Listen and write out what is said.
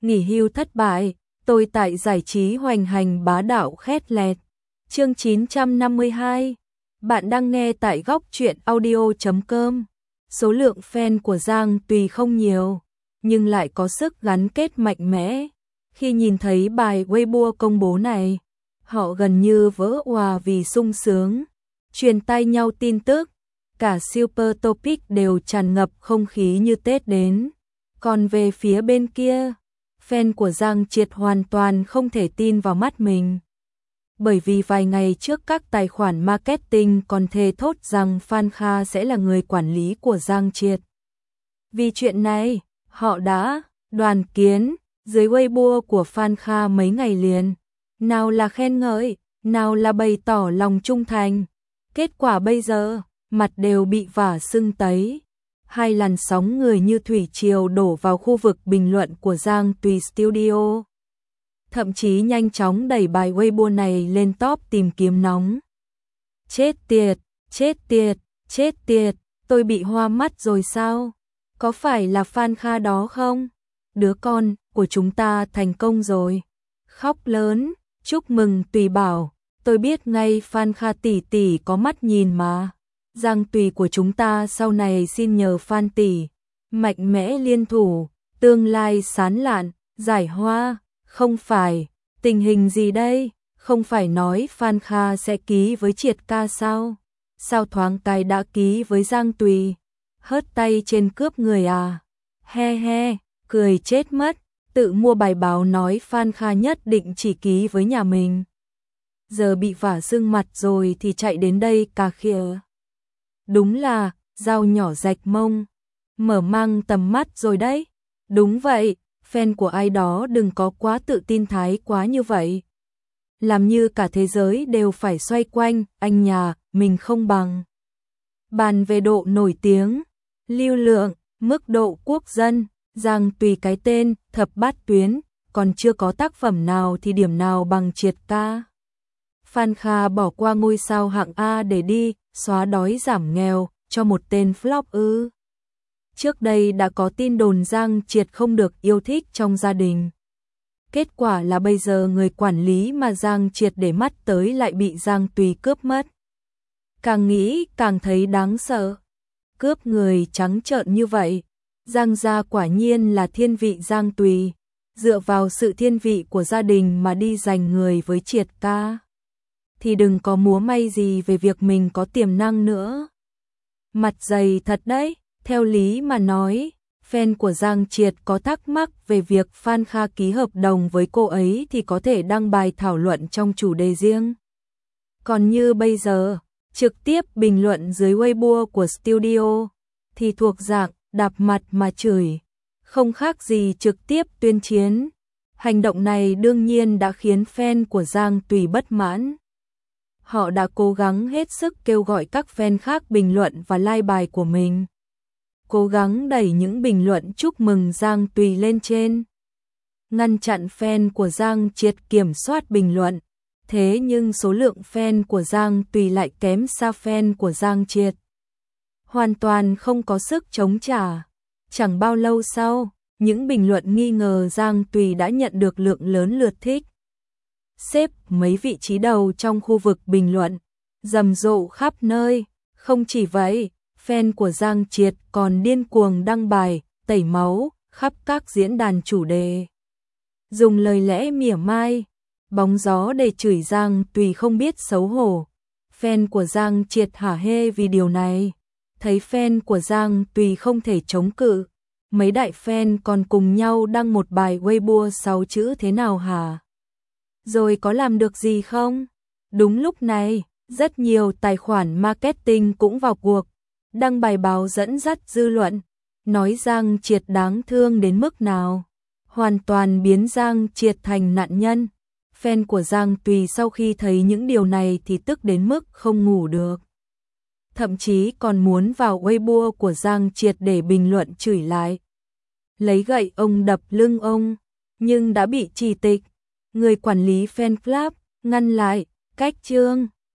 nghỉ hưu thất bại, tôi tại giải trí hoành hành bá đạo khét lẹt. Chương 952. Bạn đang nghe tại góc truyện audio.com. Số lượng fan của Giang Tùy không nhiều, nhưng lại có sức gắn kết mạnh mẽ. Khi nhìn thấy bài Weibo công bố này, họ gần như vỡ òa vì sung sướng, truyền tay nhau tin tức, cả Super Topic đều tràn ngập không khí như Tết đến. Còn về phía bên kia, fan của Giang Triệt hoàn toàn không thể tin vào mắt mình. Bởi vì vài ngày trước các tài khoản marketing còn thề thốt rằng Phan Kha sẽ là người quản lý của Giang Triệt. Vì chuyện này, họ đã đoàn kiến dưới Weibo của Phan Kha mấy ngày liền. Nào là khen ngợi, nào là bày tỏ lòng trung thành. Kết quả bây giờ, mặt đều bị vả sưng tấy. Hai làn sóng người như thủy triều đổ vào khu vực bình luận của Giang Tùy Studio. Thậm chí nhanh chóng đẩy bài Weibo này lên top tìm kiếm nóng. Chết tiệt, chết tiệt, chết tiệt, tôi bị hoa mắt rồi sao? Có phải là Phan Kha đó không? Đứa con của chúng ta thành công rồi. Khóc lớn, chúc mừng Tùy bảo, tôi biết ngay Phan Kha tỷ tỷ có mắt nhìn mà. Giang Tùy của chúng ta sau này xin nhờ Phan tỷ mạnh mẽ liên thủ, tương lai sán lạn, giải hoa. Không phải, tình hình gì đây? Không phải nói Phan Kha sẽ ký với Triệt ca sao? Sao thoáng cái đã ký với Giang Tùy? Hớt tay trên cướp người à? He he, cười chết mất, tự mua bài báo nói Phan Kha nhất định chỉ ký với nhà mình. Giờ bị vả sưng mặt rồi thì chạy đến đây cà khịa. Đúng là, dao nhỏ rạch mông, mở mang tầm mắt rồi đấy. Đúng vậy. Fan của ai đó đừng có quá tự tin thái quá như vậy. Làm như cả thế giới đều phải xoay quanh, anh nhà, mình không bằng. Bàn về độ nổi tiếng, lưu lượng, mức độ quốc dân, Giang Tùy cái tên, thập bát tuyến, còn chưa có tác phẩm nào thì điểm nào bằng Triệt ca. Phan Kha bỏ qua ngôi sao hạng A để đi, xóa đói giảm nghèo, cho một tên flop ư. Trước đây đã có tin đồn Giang Triệt không được yêu thích trong gia đình. Kết quả là bây giờ người quản lý mà Giang Triệt để mắt tới lại bị Giang Tùy cướp mất. Càng nghĩ càng thấy đáng sợ. Cướp người trắng trợn như vậy. Giang gia quả nhiên là thiên vị Giang Tùy. Dựa vào sự thiên vị của gia đình mà đi giành người với Triệt ca. Thì đừng có múa may gì về việc mình có tiềm năng nữa. Mặt dày thật đấy. Theo lý mà nói, fan của Giang Triệt có thắc mắc về việc Phan Kha ký hợp đồng với cô ấy thì có thể đăng bài thảo luận trong chủ đề riêng. Còn như bây giờ, trực tiếp bình luận dưới Weibo của studio, thì thuộc dạng đạp mặt mà chửi, không khác gì trực tiếp tuyên chiến. Hành động này đương nhiên đã khiến fan của Giang Tùy bất mãn. Họ đã cố gắng hết sức kêu gọi các fan khác bình luận và like bài của mình. Cố gắng đẩy những bình luận chúc mừng Giang Tùy lên trên. Ngăn chặn fan của Giang Triệt kiểm soát bình luận. Thế nhưng số lượng fan của Giang Tùy lại kém xa fan của Giang Triệt. Hoàn toàn không có sức chống trả. Chẳng bao lâu sau, những bình luận nghi ngờ Giang Tùy đã nhận được lượng lớn lượt thích. Xếp mấy vị trí đầu trong khu vực bình luận, rầm rộ khắp nơi. Không chỉ vậy, fan của Giang Triệt còn điên cuồng đăng bài, tẩy máu, khắp các diễn đàn chủ đề. Dùng lời lẽ mỉa mai, bóng gió để chửi Giang Tùy không biết xấu hổ. Fan của Giang Triệt hả hê vì điều này. Thấy fan của Giang Tùy không thể chống cự. Mấy đại fan còn cùng nhau đăng một bài Weibo 6 chữ thế nào hả? Rồi có làm được gì không? Đúng lúc này, rất nhiều tài khoản marketing cũng vào cuộc. Đăng bài báo dẫn dắt dư luận, nói Giang Triệt đáng thương đến mức nào, hoàn toàn biến Giang Triệt thành nạn nhân. Fan của Giang Tùy sau khi thấy những điều này thì tức đến mức không ngủ được. Thậm chí còn muốn vào Weibo của Giang Triệt để bình luận chửi lại. Lấy gậy ông đập lưng ông, nhưng đã bị trì tịch. Người quản lý fan club ngăn lại, cách chương.